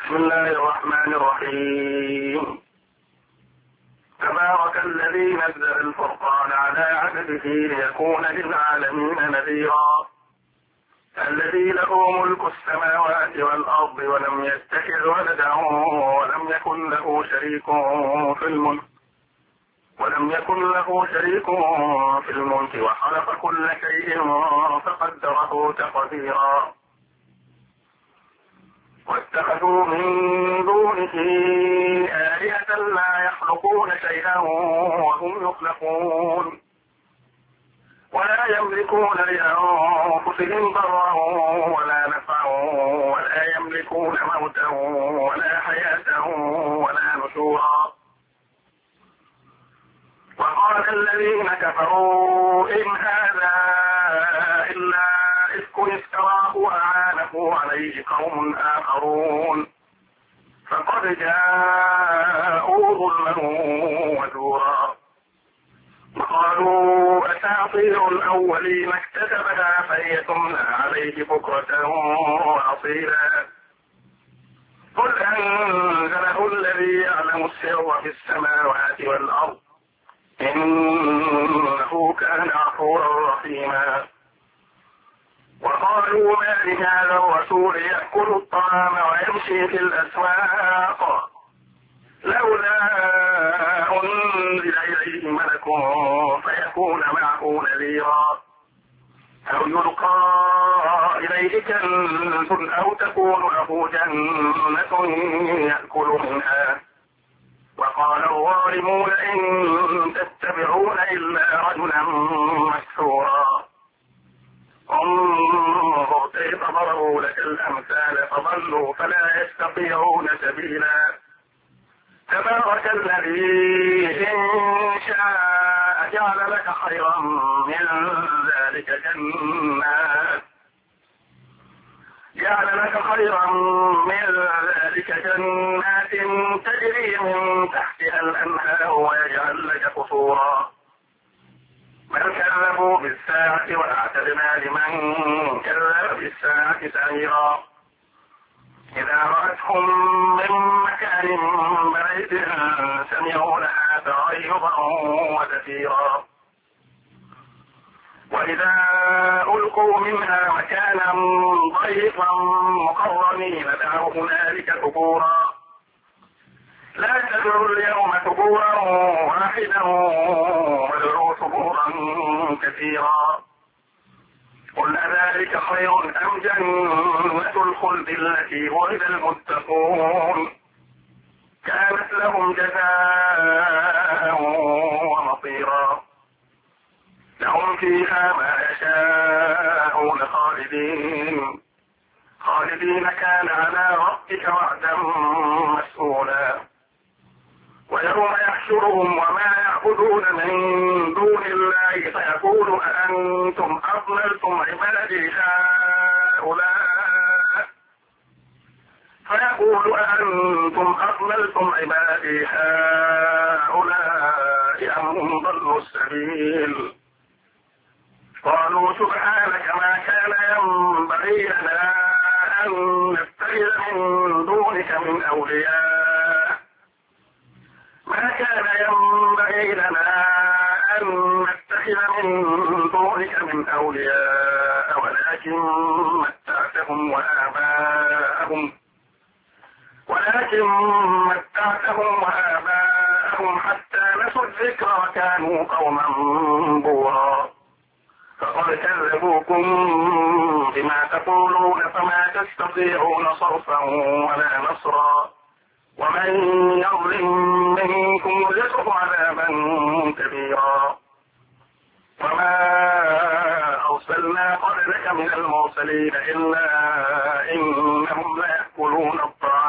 بسم الله الرحمن الرحيم. تبارك الذي نزل الفرقان على عبده ليكون للعالمين نذيرا. الذي له ملك السماوات والأرض ولم يتخذ ولدا ولم يكن له شريك في الملك وخلق كل شيء فقدره تقديرا. واتخذوا من دونه آلهة لا يخلقون شيئا وهم يخلقون ولا يملكون لأنفسهم ضرا ولا نفعا ولا يملكون موتا ولا حياة ولا نشورا. وقال الذين كفروا إن هذا إلا إفك افتراه وأعانه عليه قوم آخرون فقد جاءوا ظلما وزورا. وقالوا أساطير الأولين اكتتبها فهي تملى عليه بكرة وأصيلا. قل أنزله الذي يعلم السر في السماوات والأرض إنه كان غفورا رحيما. وقالوا ما لهذا الرسول يأكل الطعام ويمشي في الأسواق لولا أنزل إليه ملك فيكون معه نذيرا أو يلقى إليه كنز أو تكون له جنة يأكل منها. وقال الظالمون إن تتبعون إلا رجلا مسحورا. انظر كيف ضربوا لك الأمثال فضلوا فلا يستطيعون سبيلا. تبارك الذي إن شاء جعل لك خيرا من ذلك جنات تجري من تحتها الأنهار ويجعل لك قصورا. بل كذبوا بالساعة وأعتدنا لمن كذب بالساعة سعيرا. إذا رأتهم من مكان بعيد سمعوا لها تغيظا وزفيرا. وإذا ألقوا منها مكانا ضيقا مقرنين دعوا هنالك ثبورا. لا تدعوا اليوم ثبورا واحدا وادعوا ثبورا كثيرا. قل أذلك خير أم جنة الخلد التي وعد المتقون كانت لهم جزاء ومصيرا. لهم فيها ما يشاءون خالدين كان على ربك وعدا مسئولا. ويوم يحشرهم وما يعبدون من دون الله فيقول أأنتم أضللتم عبادي هؤلاء أم هم ضلوا السبيل. قالوا سبحانك ما كان ينبغي لنا أن نتخذ من دونك من أولياء ولكن متعتهم وآباءهم حتى نسوا الذكر وكانوا قوما بورا. فقد كذبوكم بما تقولون فما تستطيعون صرفا ولا نصرا. ومن يظلم منكم يذقه عذابا كبيرا. وما أرسلنا قبلك من المرسلين إلا إنهم ليأكلون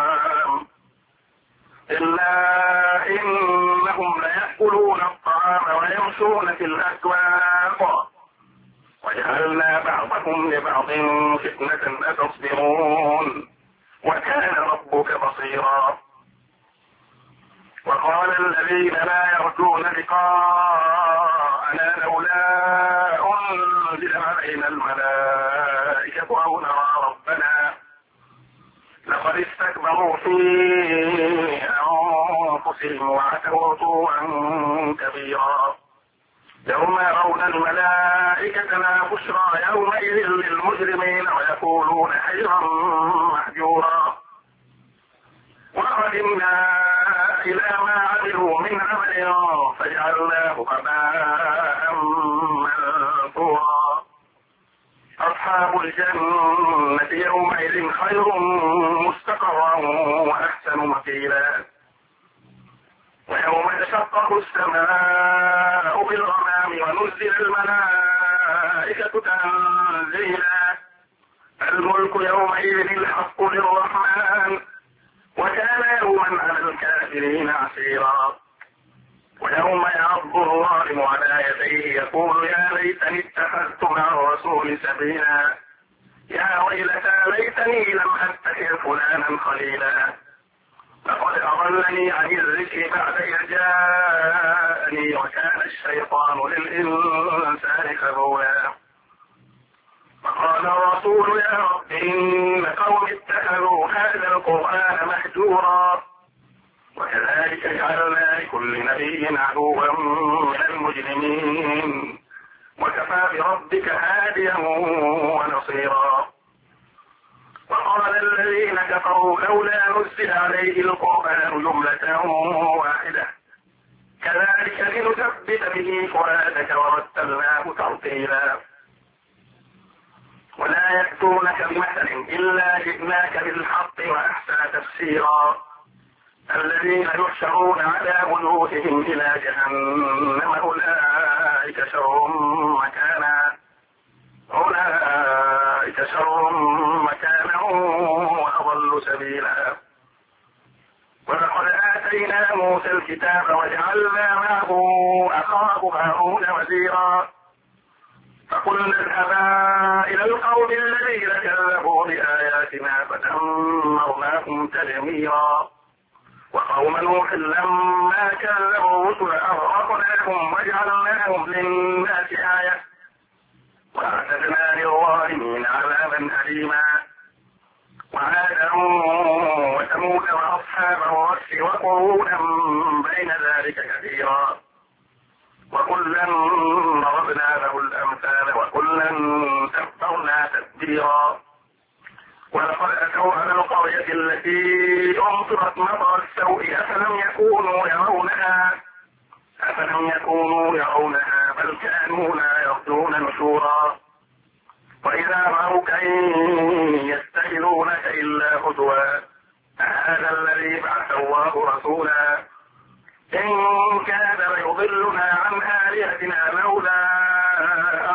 الطعام ويمشون في الأسواق وجعلنا بعضكم لبعض فتنة أتصبرون وكان ربك بصيرا. وقال الذين لا يرجون لقاءنا لولا أنزل علينا الملائكة أو نرى ربنا لقد واستكبروا في أنفسهم وعتوا عتوا كبيرا. يوم يرون الملائكة لا بشرى يومئذ للمجرمين ويقولون حجرا محجورا. وقدمنا إلى ما عملوا من عمل فجعلناه هباء منثورا. أصحاب الجنة يومئذ خير مستقرا وأحسن مقيلا. ويوم تشقق السماء بالغمام ونزل الملائكة تنزيلا. الملك يومئذ الحق للرحمن وكان يوما على الكافرين عسيرا. ويوم يعض الظالم على يديه يقول يا ليتني اتخذت مع الرسول سبيلا. يا ويلتى ليتني لم اتخذ فلانا خليلا. لقد أضلني عن الذكر بعد إذ جاءني وكان الشيطان للإنسان خذولا. فقال الرسول يا رب إن قوم اتخذوا هذا القرآن مهجورا. وكذلك جعلنا لكل نبي عدوا من المجرمين وكفى بربك هاديا ونصيرا. وقال الذين كفروا لولا نزل عليه القرآن جملة واحدة كذلك لنثبت به فؤادك ورتلناه ترتيلا. ولا يأتونك بمثل إلا جئناك بالحق وأحسن تفسيرا. الذين يحشرون على وجوههم إلى جهنم أولئك شر مكانا وأضل سبيلا. ولقد آتينا موسى الكتاب وجعلنا معه أخاه هارون وزيرا. فقلنا اذهبا إلى القوم الذين كذبوا بآياتنا فدمرناهم تدميرا. وقوم نوح لما كذبوا الرسل أغرقناهم وجعلناهم للناس آية وأعتدنا للظالمين عذابا أليما. وعادا وثمود وأصحاب الرس وقرونا بين ذلك كثيرا. وكلا ضربنا له الأمثال وكلا تبرنا تتبيرا. ولقد أتوا على القرية التي أمطرت مطر السوء أفلم يكونوا يرونها بل كانوا لا يرجون نشورا. وإذا رأوك إن يتخذونك إلا هزوا أهذا الذي بعث الله رسولا. إن كان ليضلنا عن آلهتنا لولا أن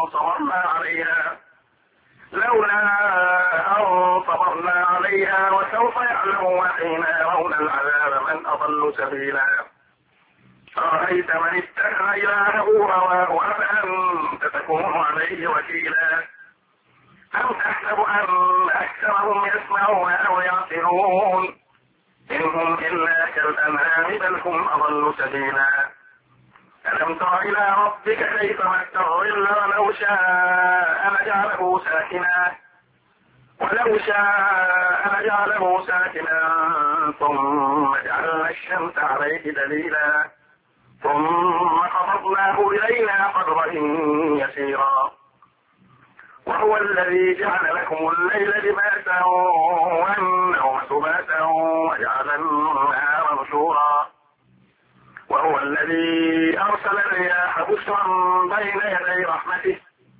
صبرنا عليها وسوف يعلمون حين يرون العذاب من أضل سبيلا. أرأيت من اتخذ إلهه هواه أفأنت تكون عليه وكيلا. أم تحسب أن أكثرهم يسمعون أو يعقلون إن هم إلا كالأنعام بل هم أضل سبيلا. ألم تر إلى ربك كيف مد الظل ولو شاء لجعله ساكنا ثم جعلنا الشمس عليه دليلا ثم قبضناه إلينا قبضا يسيرا. وهو الذي جعل لكم الليل لباسا والنوم سباتا وجعل النهار نشورا. وهو الذي أرسل الرياح بشرا بين يدي رحمته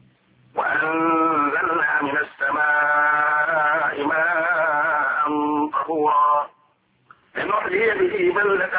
وأنزلنا من السماء ماء طهورا لنحيي به بلدة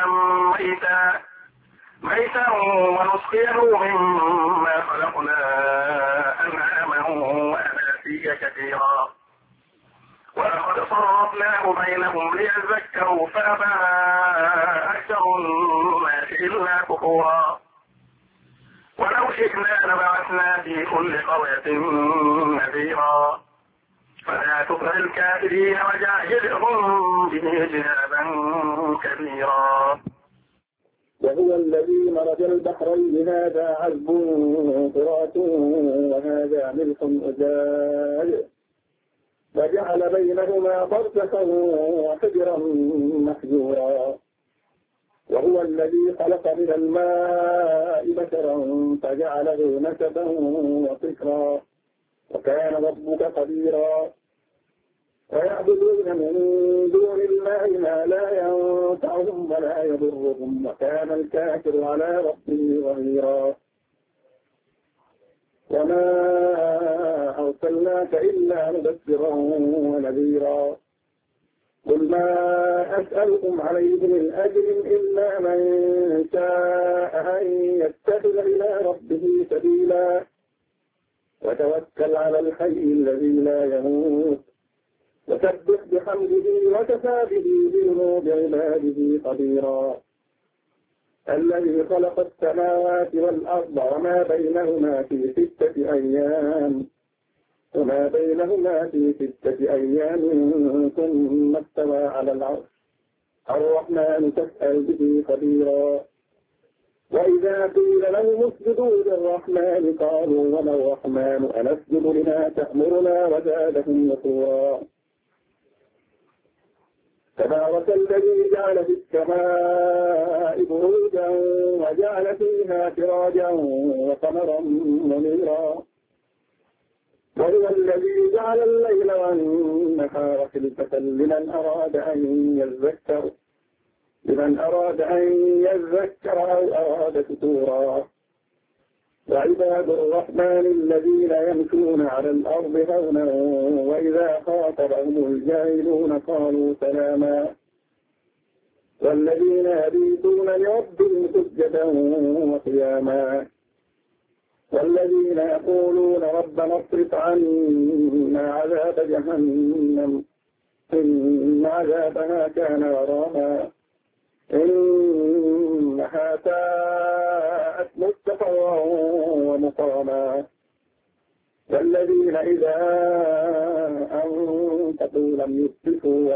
ميتا ونسقيه مما خلقنا أنعاما وأناسيا كثيرا. ولقد صرفناه بينهم ليذكروا فأبى أكثر الناس إلا كفورا. ولو شئنا لبعثنا في كل قرية نذيرا فلا تطع الكافرين وجاهدهم به جهادا كبيرا. وهو الذي مرج البحرين هذا عذب فرات وهذا ملح أجاج وجعل بينهما برزخا وحجرا محجورا. وهو الذي خلق من الماء بشرا فجعله نسبا وصهرا وكان ربك قديرا. ويعبدون من دون الله ما لا ينفعهم ولا يضرهم وكان الكافر على ربه ظهيرا. وما أرسلناك إلا مبشرا ونذيرا. قل ما أسألكم عليه من أجر إلا من شاء أن يتخذ إلى ربه سبيلا وتوكل على الحي الذي لا يموت وسبح بحمده وكفى به بذنوب عباده خبيرا. الذي خلق السماوات والأرض وما بينهما في 6 أيام ثم استوى على العرش الرحمن فاسأل به خبيرا. وإذا قيل لهم اسجدوا للرحمن قالوا وما الرحمن أنسجد لما تأمرنا وزادهم نفورا. تبارك الذي جعل في السماء بروجا وجعل فيها سراجا وقمرا منيرا. وهو الذي جعل الليل والنهار خلفة لمن أراد أن يذكر أو أراد شكورا. وعباد الرحمن الذين يمشون على الأرض هونا وإذا خاطبهم الجاهلون قالوا سلاما. والذين يبيتون لربهم سجدا وقياما. والذين يقولون ربنا اصرف عنا عذاب جهنم إن عذابها كان غراما إنها ساءت مستقرا ومقاما. والذين إذا أنفقوا لم يسرفوا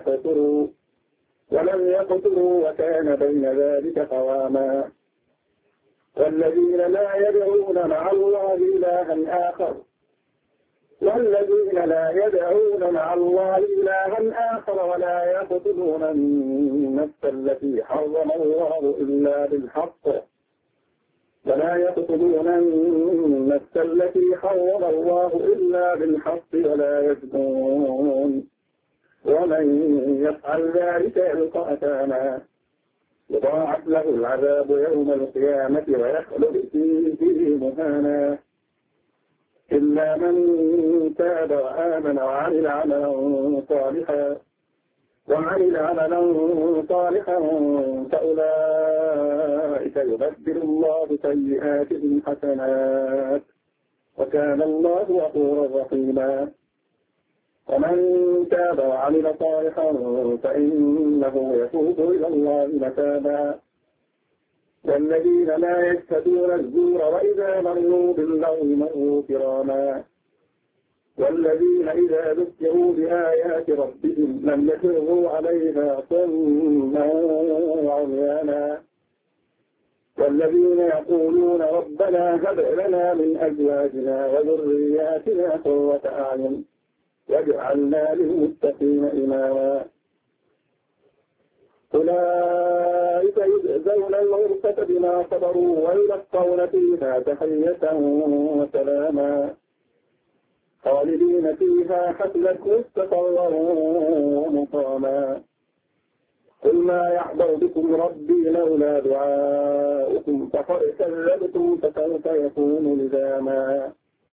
ولم يقتروا وكان بين ذلك قواما. والذين لا يدعون مع الله إلها آخر ولا يقتلون النفس التي حرم الله إلا بالحق ولا يزنون ومن يفعل ذلك يلقى أثاما يضاعف له العذاب يوم القيامة ويخلد فيه مهانا إلا من تاب وآمن وعمل عملا صالحا فأولئك يبدل الله سيئاتهم حسنات وكان الله غفورا رحيما. ومن تاب وعمل صالحا فإنه يتوب إلى الله متابا. والذين لا يشهدون الزور وإذا مروا باللغو مروا كراما. والذين إذا ذكروا بآيات ربهم لم يخروا عليها صما وعميانا. والذين يقولون ربنا هب لنا من أزواجنا وذرياتنا قرة أعين واجعلنا للمتقين إماما. أولئك يجزون الغرفة بما صبروا ويلقون فيها تحية وسلاما خالدين فيها حسنت مستقرا ومقاما. قل ما يعبأ بكم ربي لولا دعاؤكم فقد كذبتم فسوف يكون لزاما.